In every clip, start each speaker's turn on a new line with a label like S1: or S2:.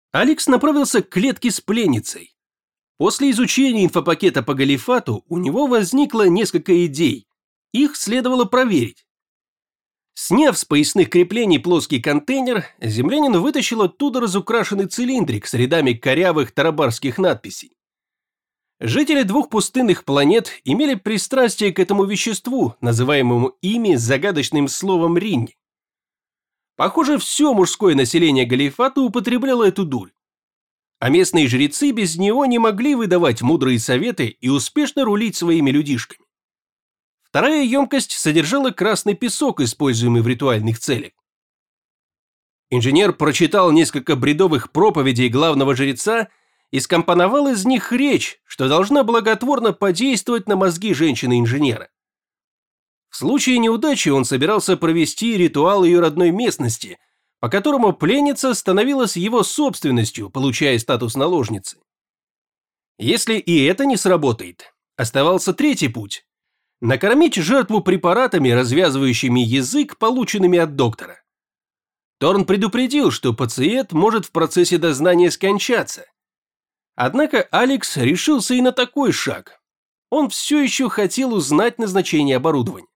S1: Алекс направился к клетке с пленницей. После изучения инфопакета по Галифату у него возникло несколько идей. Их следовало проверить. Сняв с поясных креплений плоский контейнер, землянин вытащил оттуда разукрашенный цилиндрик с рядами корявых тарабарских надписей. Жители двух пустынных планет имели пристрастие к этому веществу, называемому ими загадочным словом ринни. Похоже, все мужское население Галифата употребляло эту дурь. А местные жрецы без него не могли выдавать мудрые советы и успешно рулить своими людишками. Вторая емкость содержала красный песок, используемый в ритуальных целях. Инженер прочитал несколько бредовых проповедей главного жреца и скомпоновал из них речь, что должна благотворно подействовать на мозги женщины-инженера. В случае неудачи он собирался провести ритуал ее родной местности, по которому пленница становилась его собственностью, получая статус наложницы. Если и это не сработает, оставался третий путь – накормить жертву препаратами, развязывающими язык, полученными от доктора. Торн предупредил, что пациент может в процессе дознания скончаться. Однако Алекс решился и на такой шаг. Он все еще хотел узнать назначение оборудования.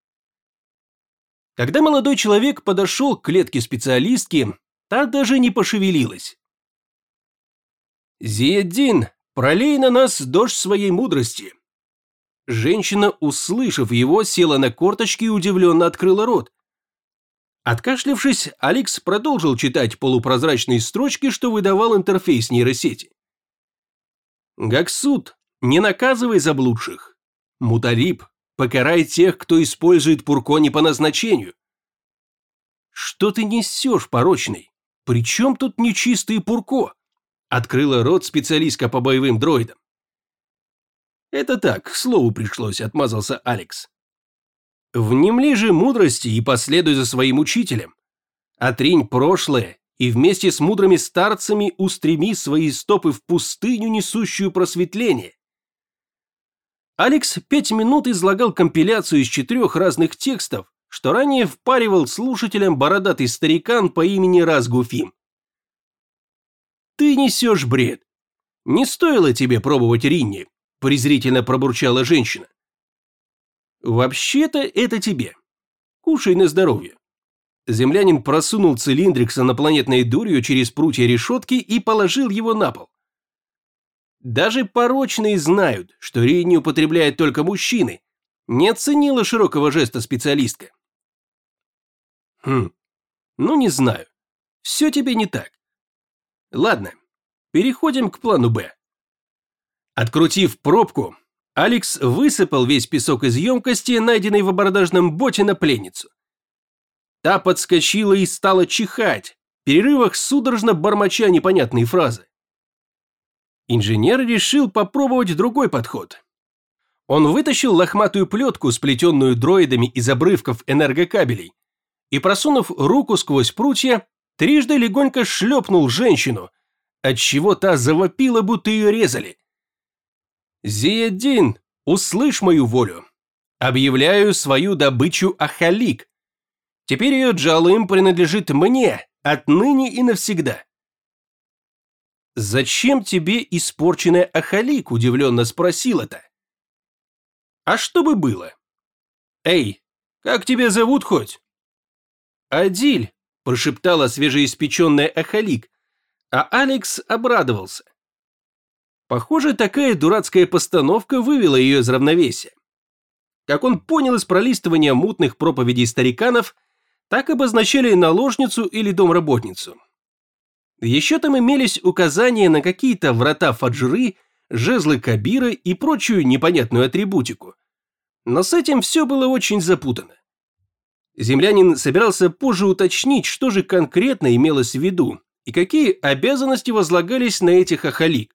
S1: Когда молодой человек подошел к клетке специалистки, та даже не пошевелилась. «Зиеддин, пролей на нас дождь своей мудрости». Женщина, услышав его, села на корточки и удивленно открыла рот. Откашлявшись, Алекс продолжил читать полупрозрачные строчки, что выдавал интерфейс нейросети. «Гаксут, не наказывай заблудших. Муталиб, покарай тех, кто использует пурко не по назначению». «Что ты несешь, порочный? При чем тут нечистые пурко?» Открыла рот специалистка по боевым дроидам. «Это так, к слову пришлось», — отмазался Алекс. «Внемли же мудрости и последуй за своим учителем. Отринь прошлое и вместе с мудрыми старцами устреми свои стопы в пустыню, несущую просветление». Алекс 5 минут излагал компиляцию из 4 разных текстов, что ранее впаривал слушателям бородатый старикан по имени Разгуфим. «Ты несешь бред. Не стоило тебе пробовать ринни», – презрительно пробурчала женщина. «Вообще-то это тебе. Кушай на здоровье». Землянин просунул цилиндрик с инопланетной дурью через прутья решетки и положил его на пол. Даже порочные знают, что ринни употребляют только мужчины. Не оценила широкого жеста специалистка. Ну не знаю. Все тебе не так. Ладно, переходим к плану «Б». Открутив пробку, Алекс высыпал весь песок из емкости, найденной в абордажном боте, на пленницу. Та подскочила и стала чихать, в перерывах судорожно бормоча непонятные фразы. Инженер решил попробовать другой подход. Он вытащил лохматую плетку, сплетенную дроидами из обрывков энергокабелей, и, просунув руку сквозь прутья, трижды легонько шлепнул женщину, отчего та завопила, будто ее резали. «Зиеддин, услышь мою волю. Объявляю свою добычу Ахалик. Теперь ее джалым принадлежит мне, отныне и навсегда». «Зачем тебе испорченная Ахалик?» – удивленно спросила-то. «А что бы было? Эй, как тебя зовут хоть?» «Адиль», – прошептала свежеиспеченная Ахалик, а Алекс обрадовался. Похоже, такая дурацкая постановка вывела ее из равновесия. Как он понял из пролистывания мутных проповедей стариканов, так обозначали наложницу или домработницу. Еще там имелись указания на какие-то врата Фаджры, жезлы Кабира и прочую непонятную атрибутику. Но с этим все было очень запутано. Землянин собирался позже уточнить, что же конкретно имелось в виду и какие обязанности возлагались на этих Ахалик.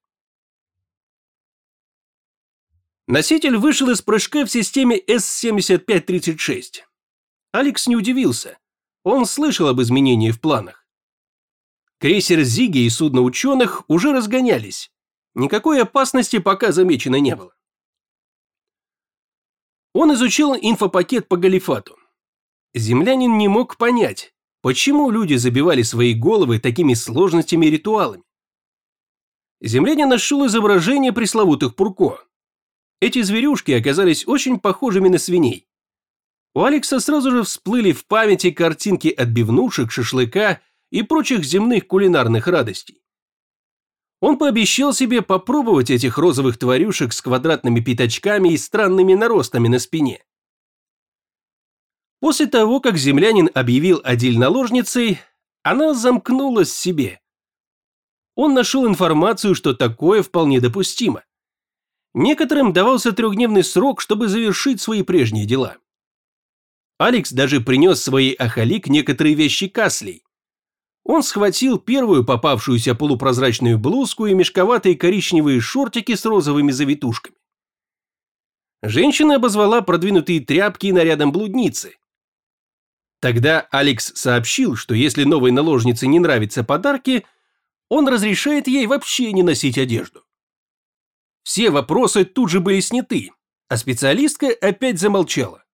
S1: Носитель вышел из прыжка в системе С-7536. Алекс не удивился. Он слышал об изменении в планах. Крейсер Зиги и судно ученых уже разгонялись. Никакой опасности пока замечено не было. Он изучил инфопакет по Галифату. Землянин не мог понять, почему люди забивали свои головы такими сложностями и ритуалами. Землянин нашел изображение пресловутых пурко. Эти зверюшки оказались очень похожими на свиней. У Алекса сразу же всплыли в памяти картинки отбивнушек, шашлыка и прочих земных кулинарных радостей. Он пообещал себе попробовать этих розовых тварюшек с квадратными пятачками и странными наростами на спине. После того, как землянин объявил Адиль наложницей, она замкнулась в себе. Он нашел информацию, что такое вполне допустимо. Некоторым давался 3-дневный срок, чтобы завершить свои прежние дела. Алекс даже принес своей Ахалик некоторые вещи Каслей. Он схватил первую попавшуюся полупрозрачную блузку и мешковатые коричневые шортики с розовыми завитушками. Женщина обозвала продвинутые тряпки нарядом блудницы. Тогда Алекс сообщил, что если новой наложнице не нравятся подарки, он разрешает ей вообще не носить одежду. Все вопросы тут же были сняты, а специалистка опять замолчала.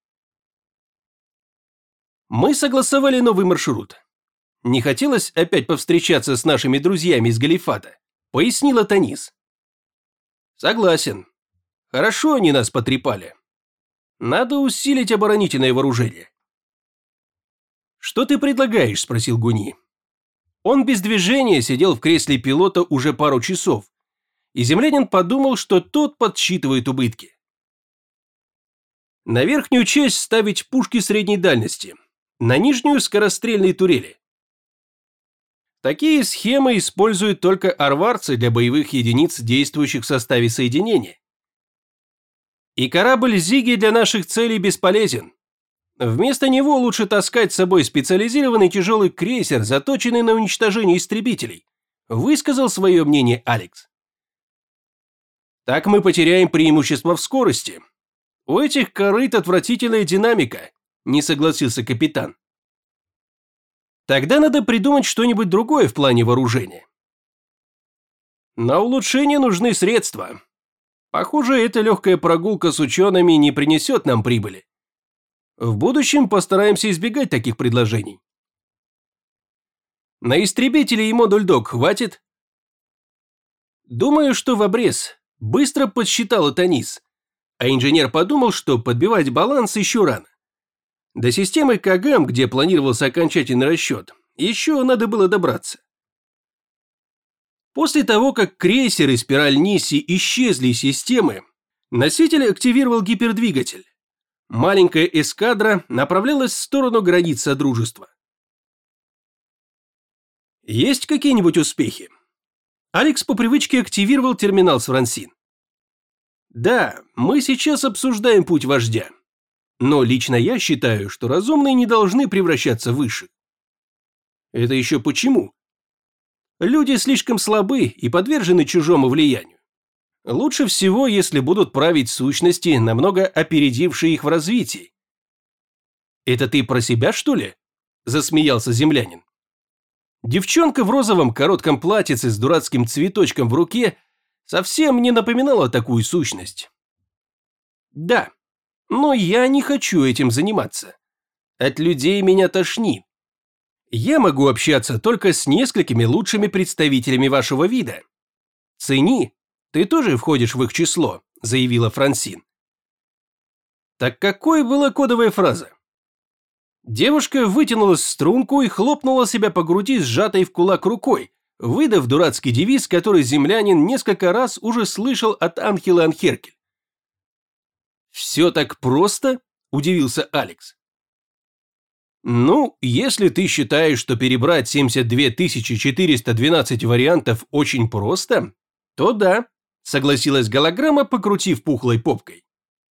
S1: Мы согласовали новый маршрут. Не хотелось опять повстречаться с нашими друзьями из Галифата, пояснила Танис. Согласен. Хорошо они нас потрепали. Надо усилить оборонительное вооружение. Что ты предлагаешь? Спросил Гуни. Он без движения сидел в кресле пилота уже пару часов, и землянин подумал, что тот подсчитывает убытки. На верхнюю часть ставить пушки средней дальности, на нижнюю скорострельные турели. Такие схемы используют только арварцы для боевых единиц, действующих в составе соединения. И корабль Зиги для наших целей бесполезен. Вместо него лучше таскать с собой специализированный тяжелый крейсер, заточенный на уничтожение истребителей, высказал свое мнение Алекс. Так мы потеряем преимущество в скорости. У этих корыт отвратительная динамика, не согласился капитан. Тогда надо придумать что-нибудь другое в плане вооружения. На улучшение нужны средства. Похоже, эта легкая прогулка с учеными не принесет нам прибыли. В будущем постараемся избегать таких предложений. На истребители и модуль док хватит? Думаю, что в обрез. Быстро подсчитала Танис. А инженер подумал, что подбивать баланс еще рано. До системы Кагам, где планировался окончательный расчет, еще надо было добраться. После того, как крейсер и спираль Нисси исчезли из системы, носитель активировал гипердвигатель. Маленькая эскадра направлялась в сторону границ Содружества. Есть какие-нибудь успехи? Алекс по привычке активировал терминал с Франсин. Да, мы сейчас обсуждаем путь вождя. Но лично я считаю, что разумные не должны превращаться в высших. Это еще почему? Люди слишком слабы и подвержены чужому влиянию. Лучше всего, если будут править сущности, намного опередившие их в развитии. Это ты про себя, что ли? Засмеялся землянин. Девчонка в розовом коротком платьице с дурацким цветочком в руке совсем не напоминала такую сущность. Да. Но я не хочу этим заниматься. От людей меня тошнит. Я могу общаться только с несколькими лучшими представителями вашего вида. Цени, ты тоже входишь в их число, заявила Франсин. Так какой была кодовая фраза? Девушка вытянула струнку и хлопнула себя по груди, сжатой в кулак рукой, выдав дурацкий девиз, который землянин несколько раз уже слышал от Анхелы Анхеркель. «Все так просто?» – удивился Алекс. «Ну, если ты считаешь, что перебрать 72 412 вариантов очень просто, то да», – согласилась голограмма, покрутив пухлой попкой.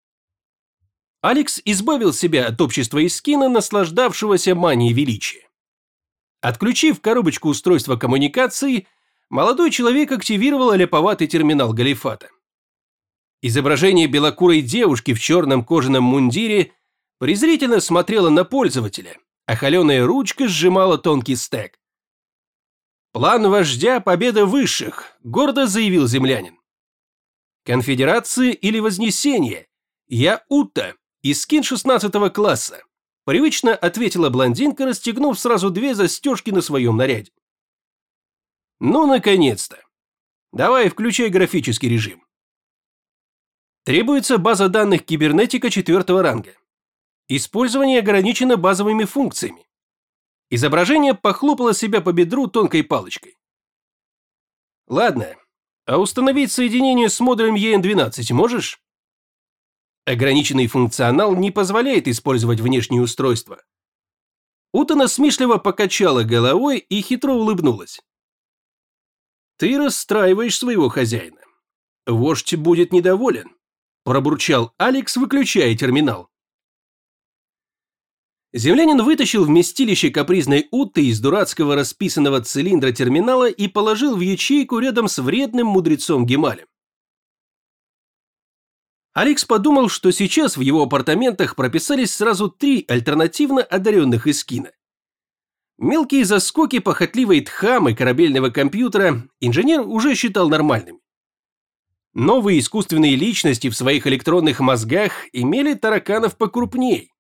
S1: Алекс избавил себя от общества Искина, наслаждавшегося манией величия. Отключив коробочку устройства коммуникации, молодой человек активировал аляповатый терминал Галифата. Изображение белокурой девушки в черном кожаном мундире презрительно смотрело на пользователя, а холеная ручка сжимала тонкий стек. «План вождя – победа высших», – гордо заявил землянин. «Конфедерация или Вознесение? Я Утта, Искин 16 класса», – привычно ответила блондинка, расстегнув сразу 2 застежки на своем наряде. «Ну, наконец-то! Давай, включай графический режим. Требуется база данных кибернетика 4-го ранга. Использование ограничено базовыми функциями. Изображение похлопало себя по бедру тонкой палочкой. Ладно, а установить соединение с модулем EN12 можешь? Ограниченный функционал не позволяет использовать внешние устройства. Ута насмешливо покачала головой и хитро улыбнулась. Ты расстраиваешь своего хозяина. Вождь будет недоволен, пробурчал Алекс, выключая терминал. Землянин вытащил вместилище капризной Утты из дурацкого расписанного цилиндра терминала и положил в ячейку рядом с вредным мудрецом Гемалем. Алекс подумал, что сейчас в его апартаментах прописались сразу 3 альтернативно одаренных эскина. Мелкие заскоки похотливой тхамы корабельного компьютера инженер уже считал нормальными. Новые искусственные личности в своих электронных мозгах имели тараканов покрупней.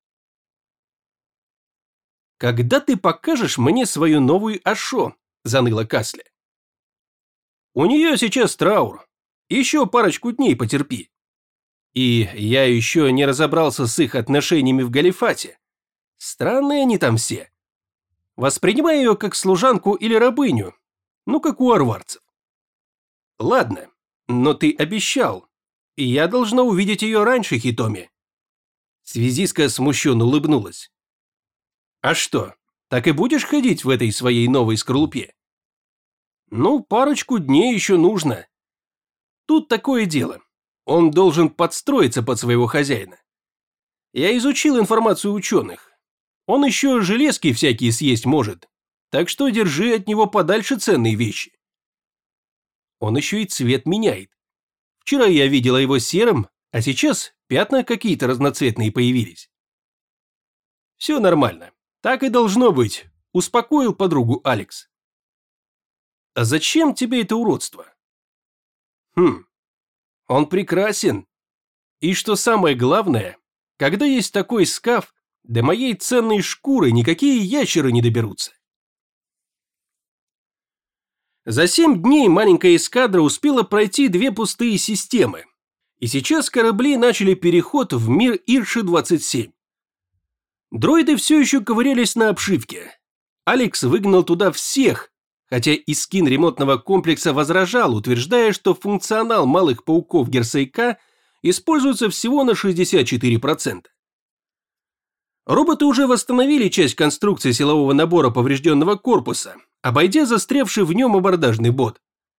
S1: «Когда ты покажешь мне свою новую Ашо?» – заныла Касля. «У нее сейчас траур. Еще парочку дней потерпи. И я еще не разобрался с их отношениями в Галифате. Странные они там все. Воспринимай ее как служанку или рабыню, ну как у арварцев. Ладно, но ты обещал, и я должна увидеть ее раньше, Хитоми». Связистка смущенно улыбнулась. «А что, так и будешь ходить в этой своей новой скорлупе?» «Ну, парочку дней еще нужно. Тут такое дело. Он должен подстроиться под своего хозяина. Я изучил информацию ученых. Он еще железки всякие съесть может, так что держи от него подальше ценные вещи. Он еще и цвет меняет. Вчера я видела его серым, а сейчас пятна какие-то разноцветные появились. Все нормально. Так и должно быть, успокоил подругу Алекс. А зачем тебе это уродство? Он прекрасен. И что самое главное, когда есть такой скаф, до моей ценной шкуры никакие ящеры не доберутся. За 7 дней маленькая эскадра успела пройти 2 пустые системы, и сейчас корабли начали переход в мир Ирши-27. Дроиды все еще ковырялись на обшивке. Алекс выгнал туда всех, хотя Искин ремонтного комплекса возражал, утверждая, что функционал малых пауков Герсейка используется всего на 64%. Роботы уже восстановили часть конструкции силового набора поврежденного корпуса, обойдя застрявший в нем абордажный бот.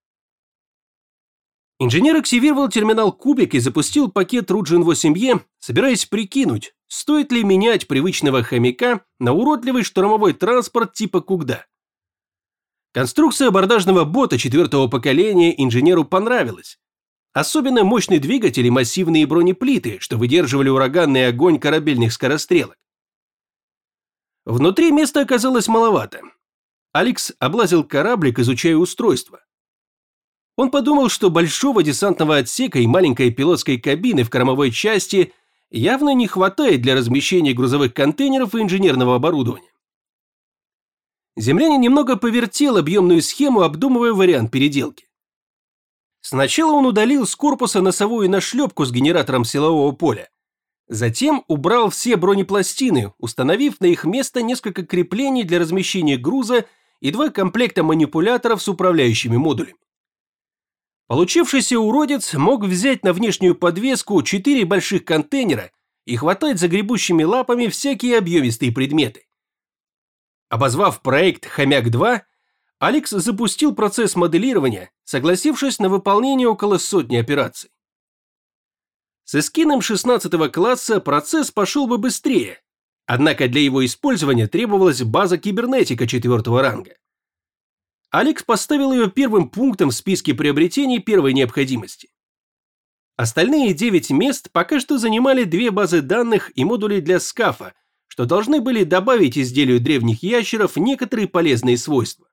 S1: Инженер активировал терминал Кубик и запустил пакет Руджин 8Е, собираясь прикинуть, стоит ли менять привычного хомяка на уродливый штурмовой транспорт типа Кугда. Конструкция абордажного бота 4-го поколения инженеру понравилась. Особенно мощный двигатель и массивные бронеплиты, что выдерживали ураганный огонь корабельных скорострелок. Внутри места оказалось маловато. Алекс облазил кораблик, изучая устройство. Он подумал, что большого десантного отсека и маленькой пилотской кабины в кормовой части явно не хватает для размещения грузовых контейнеров и инженерного оборудования. Землянин немного повертел объемную схему, обдумывая вариант переделки. Сначала он удалил с корпуса носовую нашлепку с генератором силового поля. Затем убрал все бронепластины, установив на их место несколько креплений для размещения груза и 2 комплекта манипуляторов с управляющими модулями. Получившийся уродец мог взять на внешнюю подвеску 4 больших контейнера и хватать за гребущими лапами всякие объемистые предметы. Обозвав проект «Хомяк-2», Алекс запустил процесс моделирования, согласившись на выполнение около 100 операций. С эскином 16 класса процесс пошел бы быстрее, однако для его использования требовалась база кибернетика 4-го ранга. Алекс поставил ее первым пунктом в списке приобретений первой необходимости. Остальные 9 мест пока что занимали 2 базы данных и модули для скафа, что должны были добавить изделию древних ящеров некоторые полезные свойства.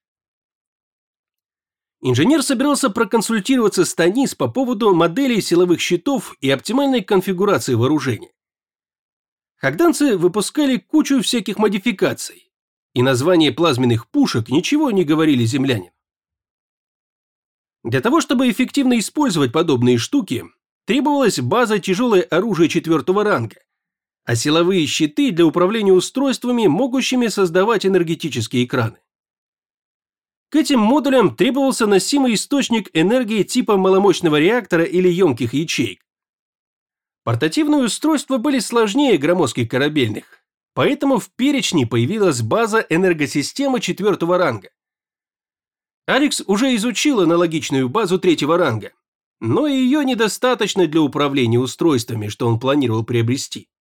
S1: Инженер собирался проконсультироваться с Танис по поводу моделей силовых щитов и оптимальной конфигурации вооружения. Хагданцы выпускали кучу всяких модификаций, и названия плазменных пушек ничего не говорили землянину. Для того, чтобы эффективно использовать подобные штуки, требовалась база тяжелое оружие 4-го ранга, а силовые щиты для управления устройствами, могущими создавать энергетические экраны. К этим модулям требовался носимый источник энергии типа маломощного реактора или емких ячеек. Портативные устройства были сложнее громоздких корабельных, поэтому в перечне появилась база энергосистемы 4-го ранга. Алекс уже изучил аналогичную базу 3-го ранга, но ее недостаточно для управления устройствами, что он планировал приобрести.